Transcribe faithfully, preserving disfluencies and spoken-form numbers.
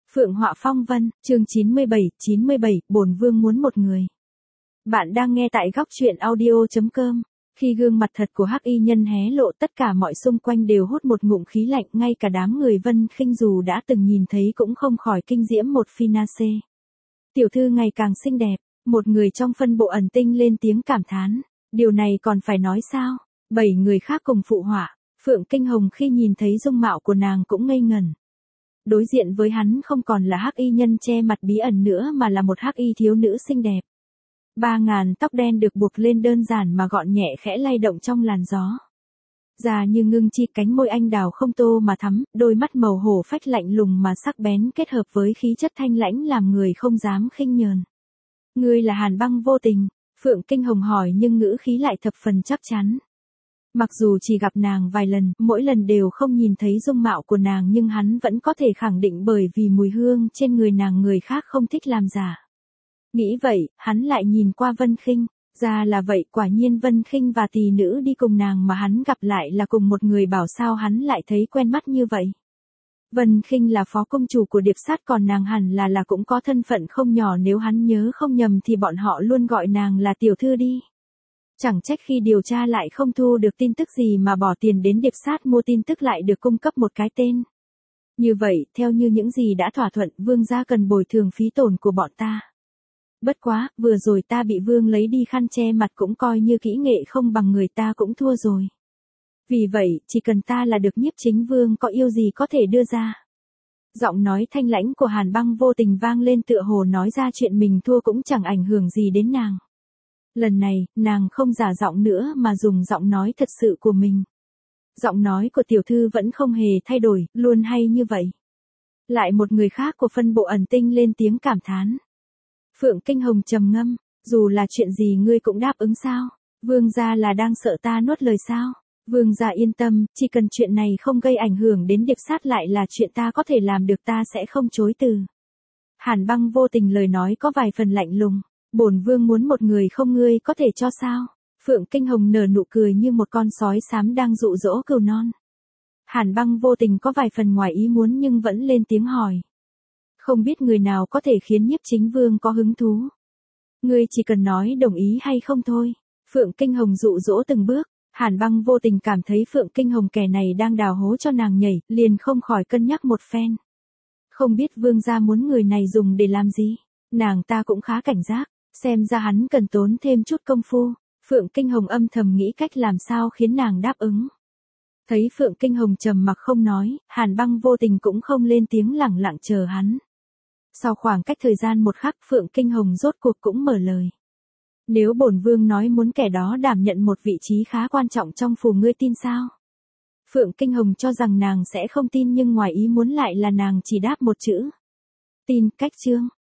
Phượng Họa Phong Vân, chương chín mươi bảy, chín mươi bảy, bổn vương muốn một người. Bạn đang nghe tại góc truyện audio chấm com. Khi gương mặt thật của Hắc Y Nhân hé lộ, tất cả mọi xung quanh đều hút một ngụm khí lạnh, ngay cả đám người Vân Khinh dù đã từng nhìn thấy cũng không khỏi kinh diễm một phi na xê. Tiểu thư ngày càng xinh đẹp, một người trong phân bộ ẩn tinh lên tiếng cảm thán. Điều này còn phải nói sao? Bảy người khác cùng phụ họa. Phượng Kinh Hồng khi nhìn thấy dung mạo của nàng cũng ngây ngẩn. Đối diện với hắn không còn là Hắc Y Nhân che mặt bí ẩn nữa mà là một Hắc Y thiếu nữ xinh đẹp. Ba ngàn tóc đen được buộc lên đơn giản mà gọn nhẹ, khẽ lay động trong làn gió. Da như ngưng chi, cánh môi anh đào không tô mà thắm, đôi mắt màu hổ phách lạnh lùng mà sắc bén kết hợp với khí chất thanh lãnh làm người không dám khinh nhờn. Ngươi là Hàn Băng Vô Tình? Phượng Kinh Hồng hỏi nhưng ngữ khí lại thập phần chắc chắn. Mặc dù chỉ gặp nàng vài lần, mỗi lần đều không nhìn thấy dung mạo của nàng, nhưng hắn vẫn có thể khẳng định bởi vì mùi hương trên người nàng người khác không thích làm giả. Nghĩ vậy, hắn lại nhìn qua Vân Khinh, ra là vậy, quả nhiên Vân Khinh và tỷ nữ đi cùng nàng mà hắn gặp lại là cùng một người, bảo sao hắn lại thấy quen mắt như vậy. Vân Khinh là phó công chủ của Điệp Sát, còn nàng hẳn là là cũng có thân phận không nhỏ, nếu hắn nhớ không nhầm thì bọn họ luôn gọi nàng là tiểu thư đi. Chẳng trách khi điều tra lại không thu được tin tức gì mà bỏ tiền đến Điệp Sát mua tin tức lại được cung cấp một cái tên. Như vậy, theo như những gì đã thỏa thuận, vương gia cần bồi thường phí tổn của bọn ta. Bất quá, vừa rồi ta bị vương lấy đi khăn che mặt, cũng coi như kỹ nghệ không bằng người ta, cũng thua rồi. Vì vậy, chỉ cần ta là được nhiếp chính vương có yêu gì có thể đưa ra. Giọng nói thanh lãnh của Hàn Băng Vô Tình vang lên, tựa hồ nói ra chuyện mình thua cũng chẳng ảnh hưởng gì đến nàng. Lần này, nàng không giả giọng nữa mà dùng giọng nói thật sự của mình. Giọng nói của tiểu thư vẫn không hề thay đổi, luôn hay như vậy. Lại một người khác của phân bộ ẩn tinh lên tiếng cảm thán. Phượng Kinh Hồng trầm ngâm, dù là chuyện gì ngươi cũng đáp ứng sao? Vương gia là đang sợ ta nuốt lời sao? Vương gia yên tâm, chỉ cần chuyện này không gây ảnh hưởng đến Điệp Sát lại là chuyện ta có thể làm được, ta sẽ không chối từ. Hàn Băng Vô Tình lời nói có vài phần lạnh lùng. Bổn vương muốn một người không, ngươi có thể cho sao? Phượng Kinh Hồng nở nụ cười như một con sói xám đang dụ dỗ cừu non. Hàn Băng Vô Tình có vài phần ngoài ý muốn nhưng vẫn lên tiếng hỏi. Không biết người nào có thể khiến nhiếp chính vương có hứng thú. Ngươi chỉ cần nói đồng ý hay không thôi. Phượng Kinh Hồng dụ dỗ từng bước. Hàn Băng Vô Tình cảm thấy Phượng Kinh Hồng kẻ này đang đào hố cho nàng nhảy, liền không khỏi cân nhắc một phen. Không biết vương gia muốn người này dùng để làm gì? Nàng ta cũng khá cảnh giác. Xem ra hắn cần tốn thêm chút công phu. Phượng Kinh Hồng âm thầm nghĩ cách làm sao khiến nàng đáp ứng. Thấy Phượng Kinh Hồng trầm mặc không nói, Hàn Băng Vô Tình cũng không lên tiếng, lẳng lặng chờ hắn. Sau khoảng cách thời gian một khắc, Phượng Kinh Hồng rốt cuộc cũng mở lời. Nếu bổn vương nói muốn kẻ đó đảm nhận một vị trí khá quan trọng trong phủ, ngươi tin sao? Phượng Kinh Hồng cho rằng nàng sẽ không tin, nhưng ngoài ý muốn lại là nàng chỉ đáp một chữ. Tin. Cách chương.